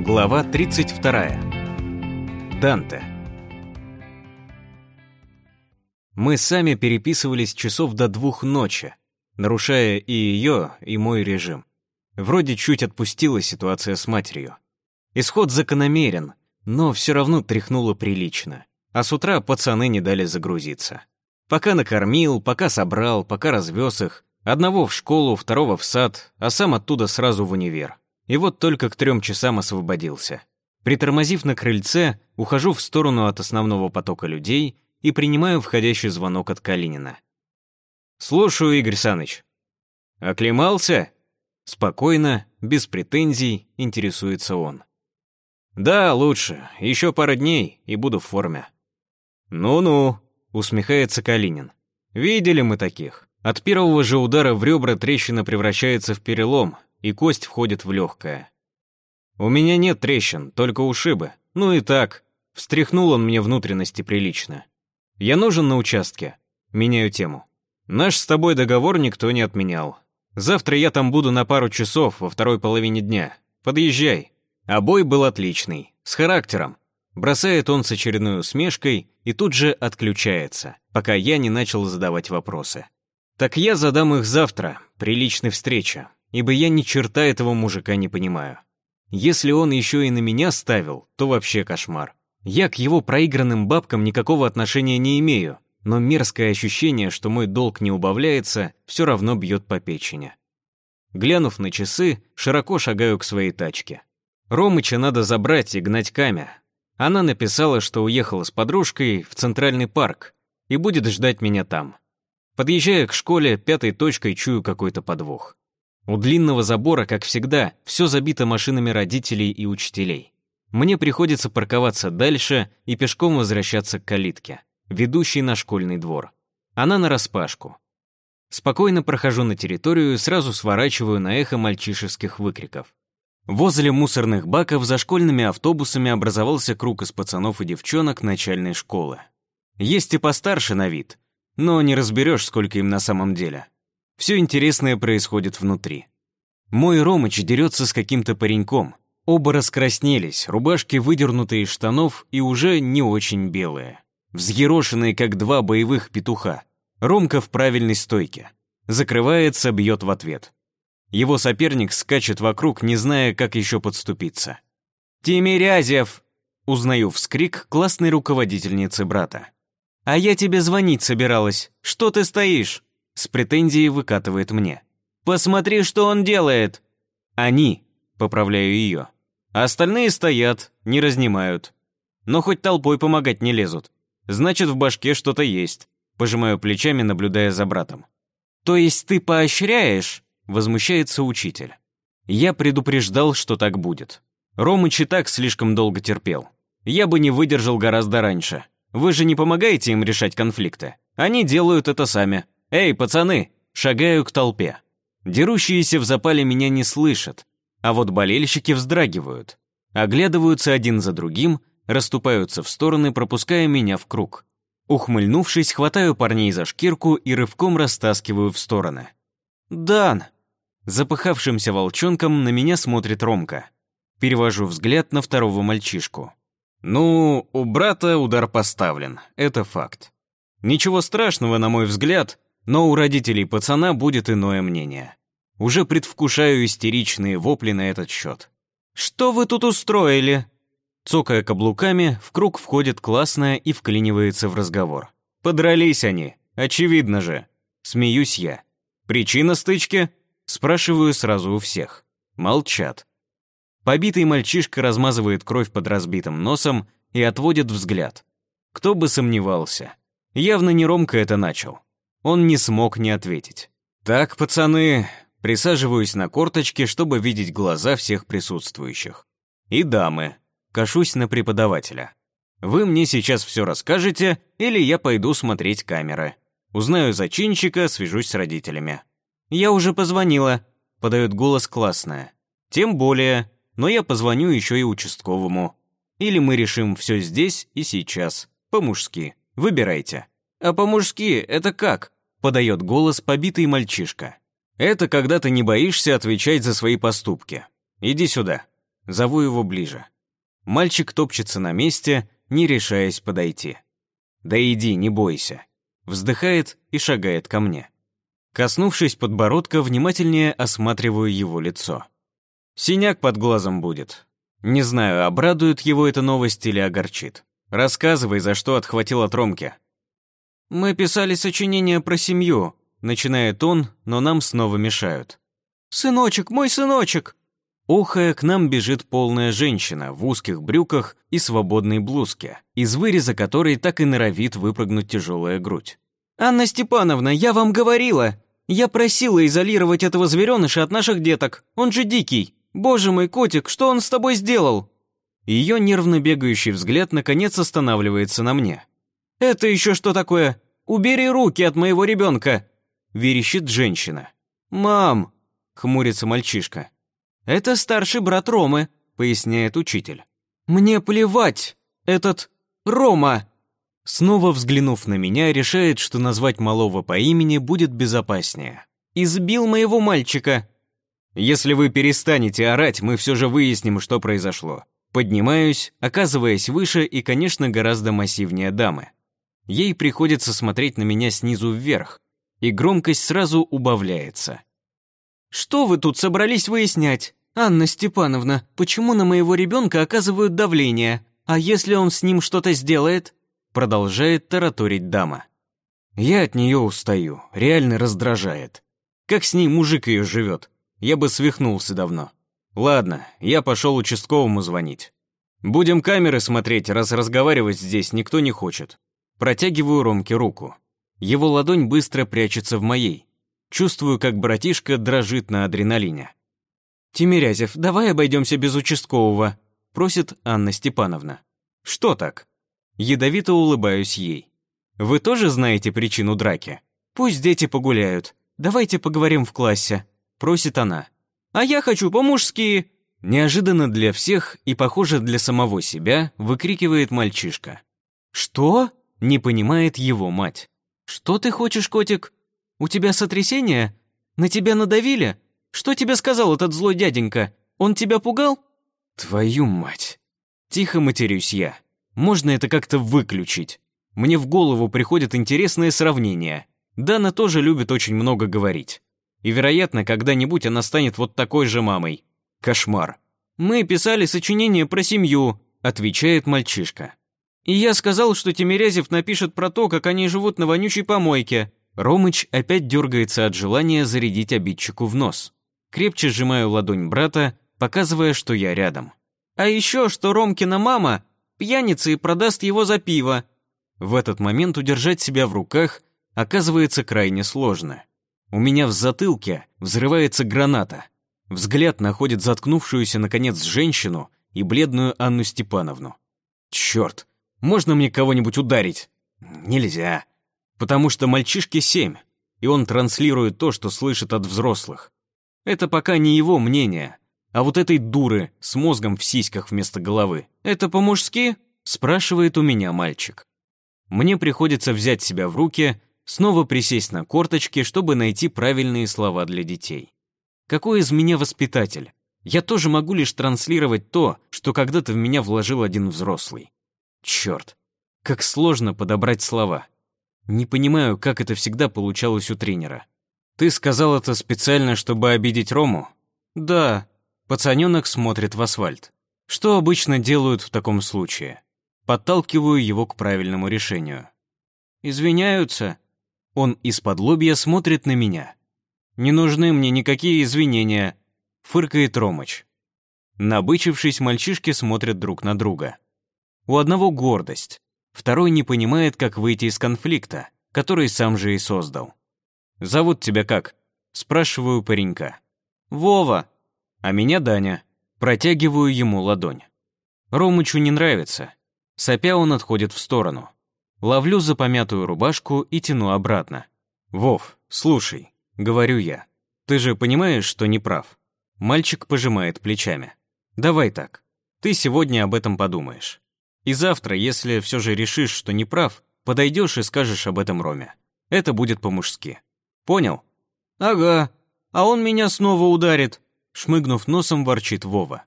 Глава 32. Данте. Мы сами переписывались часов до 2 ночи, нарушая и ее, и мой режим. Вроде чуть отпустила ситуация с матерью. Исход закономерен, но все равно тряхнуло прилично. А с утра пацаны не дали загрузиться. Пока накормил, пока собрал, пока развез их. Одного в школу, второго в сад, а сам оттуда сразу в универ. И вот только к 3 часам освободился. Притормозив на крыльце, ухожу в сторону от основного потока людей и принимаю входящий звонок от Калинина. «Слушаю, Игорь Саныч». «Оклемался?» Спокойно, без претензий, интересуется он. «Да, лучше. Еще пара дней, и буду в форме». «Ну-ну», — усмехается Калинин. «Видели мы таких. От первого же удара в ребра трещина превращается в перелом, и кость входит в легкое. У меня нет трещин, только ушибы. Ну и так, встряхнул он мне внутренности прилично. Я нужен на участке. Меняю тему. Наш с тобой договор никто не отменял. Завтра я там буду на пару часов во второй половине дня. Подъезжай. А бой был отличный, с характером. Бросает он с очередной усмешкой и тут же отключается, пока я не начал задавать вопросы. Так я задам их завтра, при личной встрече, ибо я ни черта этого мужика не понимаю. Если он еще и на меня ставил, то вообще кошмар. Я к его проигранным бабкам никакого отношения не имею, но мерзкое ощущение, что мой долг не убавляется, все равно бьет по печени. Глянув на часы, широко шагаю к своей тачке. Ромыча надо забрать и гнать Камя. Она написала, что уехала с подружкой в Центральный парк и будет ждать меня там. Подъезжая к школе, 5-й точкой чую какой-то подвох. У длинного забора, как всегда, все забито машинами родителей и учителей. Мне приходится парковаться дальше и пешком возвращаться к калитке, ведущей на школьный двор. Она нараспашку. Спокойно прохожу на территорию и сразу сворачиваю на эхо мальчишеских выкриков. Возле мусорных баков за школьными автобусами образовался круг из пацанов и девчонок начальной школы. Есть и постарше на вид, но не разберешь, сколько им на самом деле. Все интересное происходит внутри. Мой Ромыч дерется с каким-то пареньком. Оба раскраснелись, рубашки выдернуты из штанов и уже не очень белые. Взъерошенные, как 2 боевых петуха. Ромка в правильной стойке. Закрывается, бьет в ответ. Его соперник скачет вокруг, не зная, как еще подступиться. «Тимирязев!» — узнаю вскрик классной руководительницы брата. «А я тебе звонить собиралась. Что ты стоишь?» С претензией выкатывает мне. «Посмотри, что он делает!» «Они!» — поправляю ее. А остальные стоят, не разнимают. Но хоть толпой помогать не лезут. Значит, в башке что-то есть. Пожимаю плечами, наблюдая за братом. «То есть ты поощряешь?» — возмущается учитель. Я предупреждал, что так будет. Ромыч и так слишком долго терпел. Я бы не выдержал гораздо раньше. Вы же не помогаете им решать конфликты. Они делают это сами. «Эй, пацаны!» Шагаю к толпе. Дерущиеся в запале меня не слышат, а вот болельщики вздрагивают. Оглядываются один за другим, расступаются в стороны, пропуская меня в круг. Ухмыльнувшись, хватаю парней за шкирку и рывком растаскиваю в стороны. «Дан!» Запыхавшимся волчонком на меня смотрит Ромка. Перевожу взгляд на второго мальчишку. Ну, у брата удар поставлен, это факт. Ничего страшного, на мой взгляд, но у родителей пацана будет иное мнение. Уже предвкушаю истеричные вопли на этот счет. «Что вы тут устроили?» Цокая каблуками, в круг входит классная и вклинивается в разговор. «Подрались они, очевидно же». Смеюсь я. «Причина стычки?» Спрашиваю сразу у всех. Молчат. Побитый мальчишка размазывает кровь под разбитым носом и отводит взгляд. Кто бы сомневался. Явно не Ромка это начал. Он не смог не ответить. «Так, пацаны...» Присаживаюсь на корточки, чтобы видеть глаза всех присутствующих. «И дамы...» Кашусь на преподавателя. «Вы мне сейчас все расскажете, или я пойду смотреть камеры. Узнаю зачинщика, свяжусь с родителями». «Я уже позвонила», — подает голос классная. «Тем более, но я позвоню еще и участковому. Или мы решим все здесь и сейчас, по-мужски. Выбирайте». «А по-мужски это как?» — подает голос побитый мальчишка. «Это когда ты не боишься отвечать за свои поступки. Иди сюда». Зову его ближе. Мальчик топчется на месте, не решаясь подойти. «Да иди, не бойся». Вздыхает и шагает ко мне. Коснувшись подбородка, внимательнее осматриваю его лицо. Синяк под глазом будет. Не знаю, обрадует его эта новость или огорчит. Рассказывай, за что отхватил от Ромки. «Мы писали сочинение про семью», — начинает он, но нам снова мешают. «Сыночек, мой сыночек!» Охая, к нам бежит полная женщина в узких брюках и свободной блузке, из выреза которой так и норовит выпрыгнуть тяжелая грудь. «Анна Степановна, я вам говорила! Я просила изолировать этого звереныша от наших деток. Он же дикий. Боже мой, котик, что он с тобой сделал?» Ее нервно бегающий взгляд наконец останавливается на мне. «Это еще что такое? Убери руки от моего ребенка!» Верещит женщина. «Мам!» — хмурится мальчишка. «Это старший брат Ромы», — поясняет учитель. «Мне плевать! Этот Рома!» Снова взглянув на меня, решает, что назвать малого по имени будет безопаснее. «Избил моего мальчика!» «Если вы перестанете орать, мы все же выясним, что произошло». Поднимаюсь, оказываясь выше и, конечно, гораздо массивнее дамы. Ей приходится смотреть на меня снизу вверх, и громкость сразу убавляется. «Что вы тут собрались выяснять? Анна Степановна, почему на моего ребенка оказывают давление? А если он с ним что-то сделает?» Продолжает тараторить дама. Я от нее устаю, реально раздражает. Как с ней мужик ее живет? Я бы свихнулся давно. Ладно, я пошел участковому звонить. Будем камеры смотреть, раз разговаривать здесь никто не хочет. Протягиваю Ромке руку. Его ладонь быстро прячется в моей. Чувствую, как братишка дрожит на адреналине. «Тимирязев, давай обойдемся без участкового», — просит Анна Степановна. «Что так?» Ядовито улыбаюсь ей. «Вы тоже знаете причину драки? Пусть дети погуляют. Давайте поговорим в классе», — просит она. «А я хочу по-мужски!» Неожиданно для всех и, похоже, для самого себя, выкрикивает мальчишка. «Что?» — не понимает его мать. «Что ты хочешь, котик? У тебя сотрясение? На тебя надавили? Что тебе сказал этот злой дяденька? Он тебя пугал?» «Твою мать!» Тихо матерюсь я. Можно это как-то выключить? Мне в голову приходит интересное сравнение. Дана тоже любит очень много говорить. И, вероятно, когда-нибудь она станет вот такой же мамой. Кошмар. «Мы писали сочинение про семью», — отвечает мальчишка. «И я сказал, что Тимирязев напишет про то, как они живут на вонючей помойке». Ромыч опять дергается от желания зарядить обидчику в нос. Крепче сжимаю ладонь брата, показывая, что я рядом. «А еще, что Ромкина мама пьяница и продаст его за пиво». В этот момент удержать себя в руках оказывается крайне сложно. У меня в затылке взрывается граната. Взгляд находит заткнувшуюся, наконец, женщину и бледную Анну Степановну. Черт, можно мне кого-нибудь ударить? Нельзя. Потому что мальчишке 7, и он транслирует то, что слышит от взрослых. Это пока не его мнение, а вот этой дуры с мозгом в сиськах вместо головы. «Это по-мужски?» – спрашивает у меня мальчик. Мне приходится взять себя в руки, снова присесть на корточки, чтобы найти правильные слова для детей. Какой из меня воспитатель? Я тоже могу лишь транслировать то, что когда-то в меня вложил один взрослый. Черт, как сложно подобрать слова. Не понимаю, как это всегда получалось у тренера. «Ты сказал это специально, чтобы обидеть Рому?» «Да». Пацаненок смотрит в асфальт. Что обычно делают в таком случае? Подталкиваю его к правильному решению. «Извиняются?» Он из-под лобья смотрит на меня. «Не нужны мне никакие извинения», — фыркает Ромыч. Набычившись, мальчишки смотрят друг на друга. У одного гордость, второй не понимает, как выйти из конфликта, который сам же и создал. «Зовут тебя как?» — спрашиваю паренька. «Вова». «А меня Даня». Протягиваю ему ладонь. Ромычу не нравится. Сопя он отходит в сторону. Ловлю за помятую рубашку и тяну обратно. «Вов, слушай», — говорю я. «Ты же понимаешь, что не прав?» Мальчик пожимает плечами. «Давай так. Ты сегодня об этом подумаешь. И завтра, если все же решишь, что не прав, подойдешь и скажешь об этом Роме. Это будет по-мужски. Понял?» «Ага. А он меня снова ударит», — шмыгнув носом, ворчит Вова.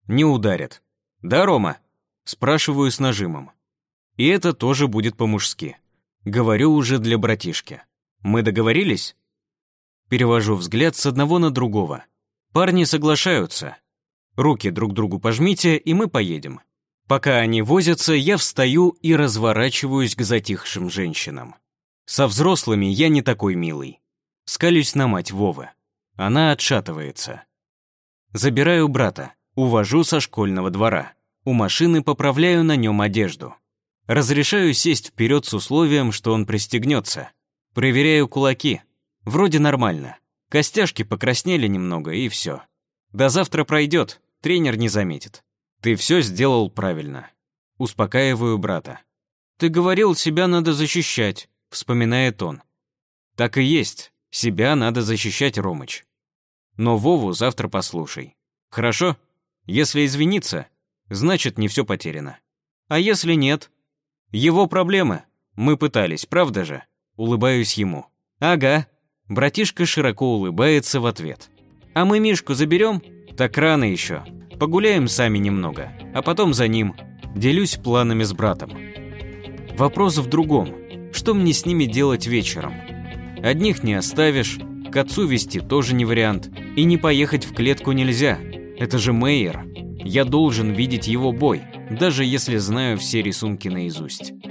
Не ударят. Да, Рома? Спрашиваю с нажимом. И это тоже будет по-мужски. Говорю уже для братишки. Мы договорились? Перевожу взгляд с одного на другого. Парни соглашаются. Руки друг другу пожмите, и мы поедем. Пока они возятся, я встаю и разворачиваюсь к затихшим женщинам. Со взрослыми я не такой милый. Скалюсь на мать Вовы. Она отшатывается. Забираю брата, увожу со школьного двора. У машины поправляю на нем одежду. Разрешаю сесть вперед с условием, что он пристегнется. Проверяю кулаки. Вроде нормально. Костяшки покраснели немного, и все. До завтра пройдет, тренер не заметит. Ты все сделал правильно. Успокаиваю брата. Ты говорил, себя надо защищать, вспоминает он. Так и есть, себя надо защищать, Ромыч. Но Вову завтра послушай. Хорошо? Если извиниться, значит, не все потеряно. А если нет? Его проблемы. Мы пытались, правда же? Улыбаюсь ему. Ага. Братишка широко улыбается в ответ. А мы Мишку заберем? Так рано еще. Погуляем сами немного, а потом за ним. Делюсь планами с братом. Вопрос в другом. Что мне с ними делать вечером? Одних не оставишь, к отцу везти тоже не вариант. И не поехать в клетку нельзя. Это же Мейер. Я должен видеть его бой, даже если знаю все рисунки наизусть.